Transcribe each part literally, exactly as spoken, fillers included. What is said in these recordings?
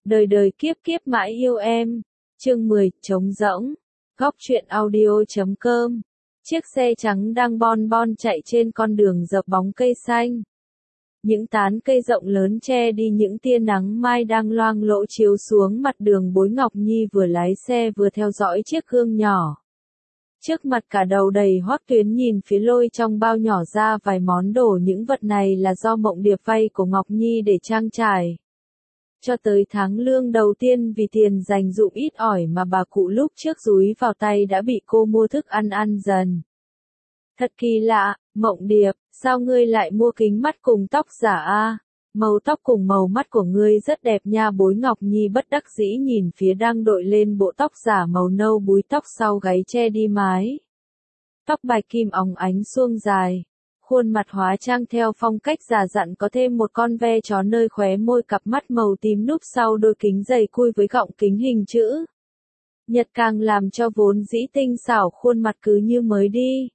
Đời đời kiếp kiếp mãi yêu em. Chương mười, trống rỗng. Góc truyện audio chấm com. Chiếc xe trắng đang bon bon chạy trên con đường dợp bóng cây xanh. Những tán cây rộng lớn che đi những tia nắng mai đang loang lỗ chiếu xuống mặt đường. Bối Ngọc Nhi vừa lái xe vừa theo dõi chiếc gương nhỏ. Trước mặt cả đầu đầy Hoắc Tuyến nhìn phía lôi trong bao nhỏ ra vài món đồ. Những vật này là do Mộng Điệp vay của Ngọc Nhi để trang trải. Cho tới tháng lương đầu tiên vì tiền dành dụm ít ỏi mà bà cụ lúc trước dúi vào tay đã bị cô mua thức ăn ăn dần. Thật kỳ lạ, Mộng Điệp, sao ngươi lại mua kính mắt cùng tóc giả a? Màu tóc cùng màu mắt của ngươi rất đẹp nha. Bối Ngọc Nhi bất đắc dĩ nhìn phía đang đội lên bộ tóc giả màu nâu búi tóc sau gáy che đi mái. Tóc bạch kim óng ánh suông dài. Khuôn mặt hóa trang theo phong cách già dặn có thêm một con ve chó nơi khóe môi, cặp mắt màu tím núp sau đôi kính dày cui với gọng kính hình chữ nhật càng làm cho vốn dĩ tinh xảo khuôn mặt cứ như mới đi.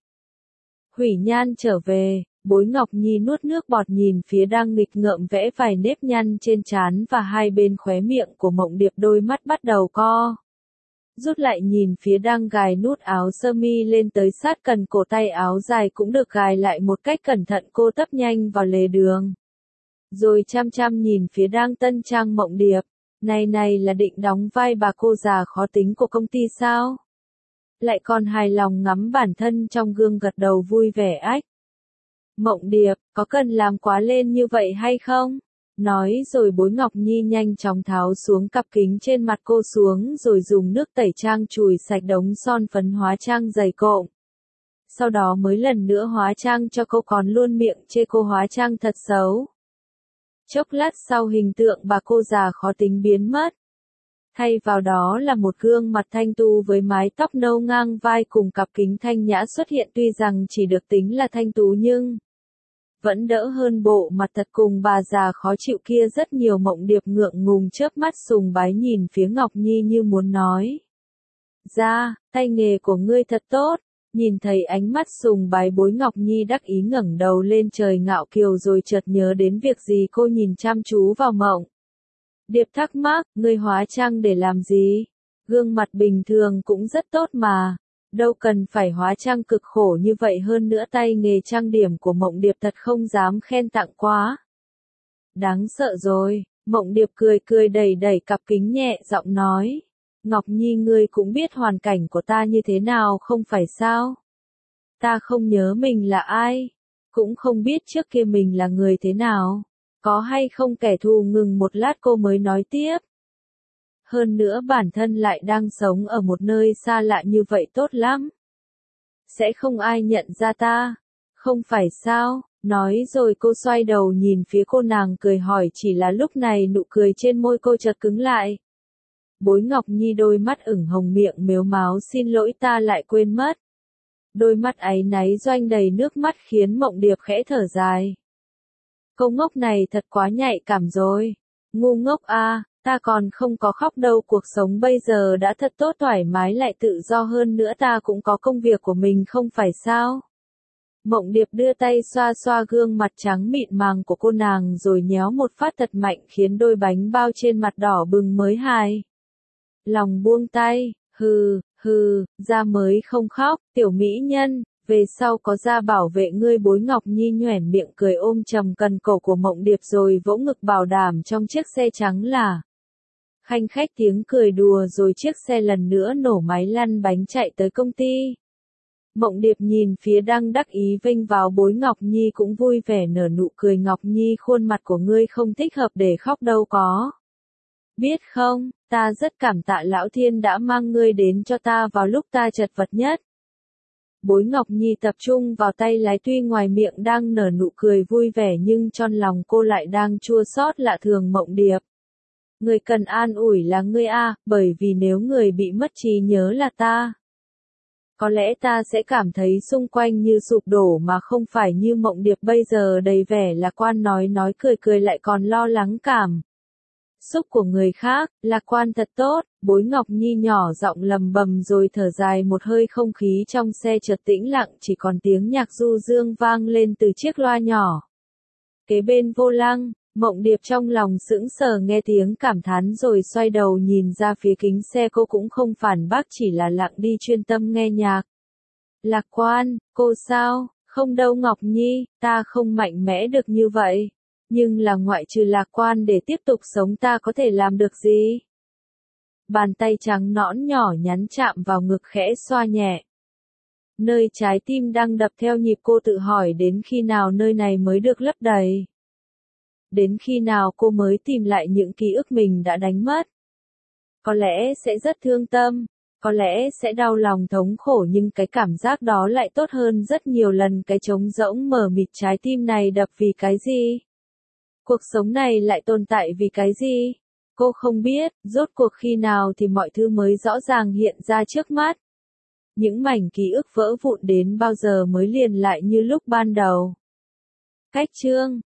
Hủy Nhan trở về, Bối Ngọc Nhi nuốt nước bọt nhìn phía đang nghịch ngợm vẽ vài nếp nhăn trên trán và hai bên khóe miệng của Mộng Điệp, đôi mắt bắt đầu co rút lại nhìn phía đang gài nút áo sơ mi lên tới sát cần cổ, tay áo dài cũng được gài lại một cách cẩn thận. Cô tấp nhanh vào lề đường, rồi chăm chăm nhìn phía đang tân trang Mộng Điệp. Này này là định đóng vai bà cô già khó tính của công ty sao? Lại còn hài lòng ngắm bản thân trong gương gật đầu vui vẻ ách. Mộng Điệp, có cần làm quá lên như vậy hay không? Nói rồi Bối Ngọc Nhi nhanh chóng tháo xuống cặp kính trên mặt cô xuống rồi dùng nước tẩy trang chùi sạch đống son phấn hóa trang dày cộm. Sau đó mới lần nữa hóa trang cho cô, còn luôn miệng chê cô hóa trang thật xấu. Chốc lát sau hình tượng bà cô già khó tính biến mất. Thay vào đó là một gương mặt thanh tú với mái tóc nâu ngang vai cùng cặp kính thanh nhã xuất hiện. Tuy rằng chỉ được tính là thanh tú nhưng vẫn đỡ hơn bộ mặt thật cùng bà già khó chịu kia rất nhiều. Mộng Điệp ngượng ngùng chớp mắt sùng bái nhìn phía Ngọc Nhi như muốn nói ra, tay nghề của ngươi thật tốt. Nhìn thấy ánh mắt sùng bái, Bối Ngọc Nhi đắc ý ngẩng đầu lên trời ngạo kiều rồi chợt nhớ đến việc gì, cô nhìn chăm chú vào Mộng Điệp thắc mắc, ngươi hóa trang để làm gì? Gương mặt bình thường cũng rất tốt mà. Đâu cần phải hóa trang cực khổ như vậy, hơn nữa tay nghề trang điểm của Mộng Điệp thật không dám khen tặng quá. Đáng sợ rồi, Mộng Điệp cười cười đẩy đẩy cặp kính nhẹ giọng nói. Ngọc Nhi, ngươi cũng biết hoàn cảnh của ta như thế nào không phải sao? Ta không nhớ mình là ai, cũng không biết trước kia mình là người thế nào. Có hay không kẻ thù? Ngừng một lát cô mới nói tiếp. Hơn nữa bản thân lại đang sống ở một nơi xa lạ như vậy tốt lắm. Sẽ không ai nhận ra ta, không phải sao? Nói rồi cô xoay đầu nhìn phía cô nàng cười hỏi, chỉ là lúc này nụ cười trên môi cô chợt cứng lại. Bối Ngọc Nhi đôi mắt ửng hồng, miệng mếu máo, xin lỗi ta lại quên mất. Đôi mắt áy náy doanh đầy nước mắt khiến Mộng Điệp khẽ thở dài. Câu ngốc này thật quá nhạy cảm rồi. Ngu ngốc a, ta còn không có khóc đâu, cuộc sống bây giờ đã thật tốt, thoải mái lại tự do, hơn nữa ta cũng có công việc của mình không phải sao? Mộng Điệp đưa tay xoa xoa gương mặt trắng mịn màng của cô nàng rồi nhéo một phát thật mạnh khiến đôi bánh bao trên mặt đỏ bừng mới hài lòng buông tay. Hừ, hừ, da mới không khóc, tiểu mỹ nhân, về sau có da bảo vệ ngươi. Bối Ngọc Nhi nhoẻn miệng cười ôm chầm cần cổ của Mộng Điệp rồi vỗ ngực bảo đảm trong chiếc xe trắng là khanh khách tiếng cười đùa, rồi chiếc xe lần nữa nổ máy lăn bánh chạy tới công ty. Mộng Điệp nhìn phía đang đắc ý vênh vào Bối Ngọc Nhi cũng vui vẻ nở nụ cười. Ngọc Nhi, khuôn mặt của ngươi không thích hợp để khóc đâu có. Biết không, ta rất cảm tạ Lão Thiên đã mang ngươi đến cho ta vào lúc ta chật vật nhất. Bối Ngọc Nhi tập trung vào tay lái, tuy ngoài miệng đang nở nụ cười vui vẻ nhưng trong lòng cô lại đang chua xót lạ thường. Mộng Điệp, người cần an ủi là ngươi a, bởi vì nếu người bị mất trí nhớ là ta, có lẽ ta sẽ cảm thấy xung quanh như sụp đổ mà không phải như Mộng Điệp bây giờ đầy vẻ lạc quan, nói nói cười cười lại còn lo lắng cảm xúc của người khác. Lạc quan thật tốt. Bối Ngọc Nhi nhỏ giọng lầm bầm rồi thở dài một hơi. Không khí trong xe chợt tĩnh lặng, chỉ còn tiếng nhạc du dương vang lên từ chiếc loa nhỏ kế bên vô lăng. Mộng Điệp trong lòng sững sờ nghe tiếng cảm thán rồi xoay đầu nhìn ra phía kính xe, cô cũng không phản bác, chỉ là lặng đi chuyên tâm nghe nhạc. Lạc Quan, cô sao? Không đâu Ngọc Nhi, ta không mạnh mẽ được như vậy. Nhưng là ngoại trừ Lạc Quan để tiếp tục sống ta có thể làm được gì? Bàn tay trắng nõn nhỏ nhắn chạm vào ngực khẽ xoa nhẹ. Nơi trái tim đang đập theo nhịp, cô tự hỏi đến khi nào nơi này mới được lấp đầy. Đến khi nào cô mới tìm lại những ký ức mình đã đánh mất. Có lẽ sẽ rất thương tâm, có lẽ sẽ đau lòng thống khổ, nhưng cái cảm giác đó lại tốt hơn rất nhiều lần cái trống rỗng mờ mịt. Trái tim này đập vì cái gì? Cuộc sống này lại tồn tại vì cái gì? Cô không biết, rốt cuộc khi nào thì mọi thứ mới rõ ràng hiện ra trước mắt. Những mảnh ký ức vỡ vụn đến bao giờ mới liền lại như lúc ban đầu. Cách chương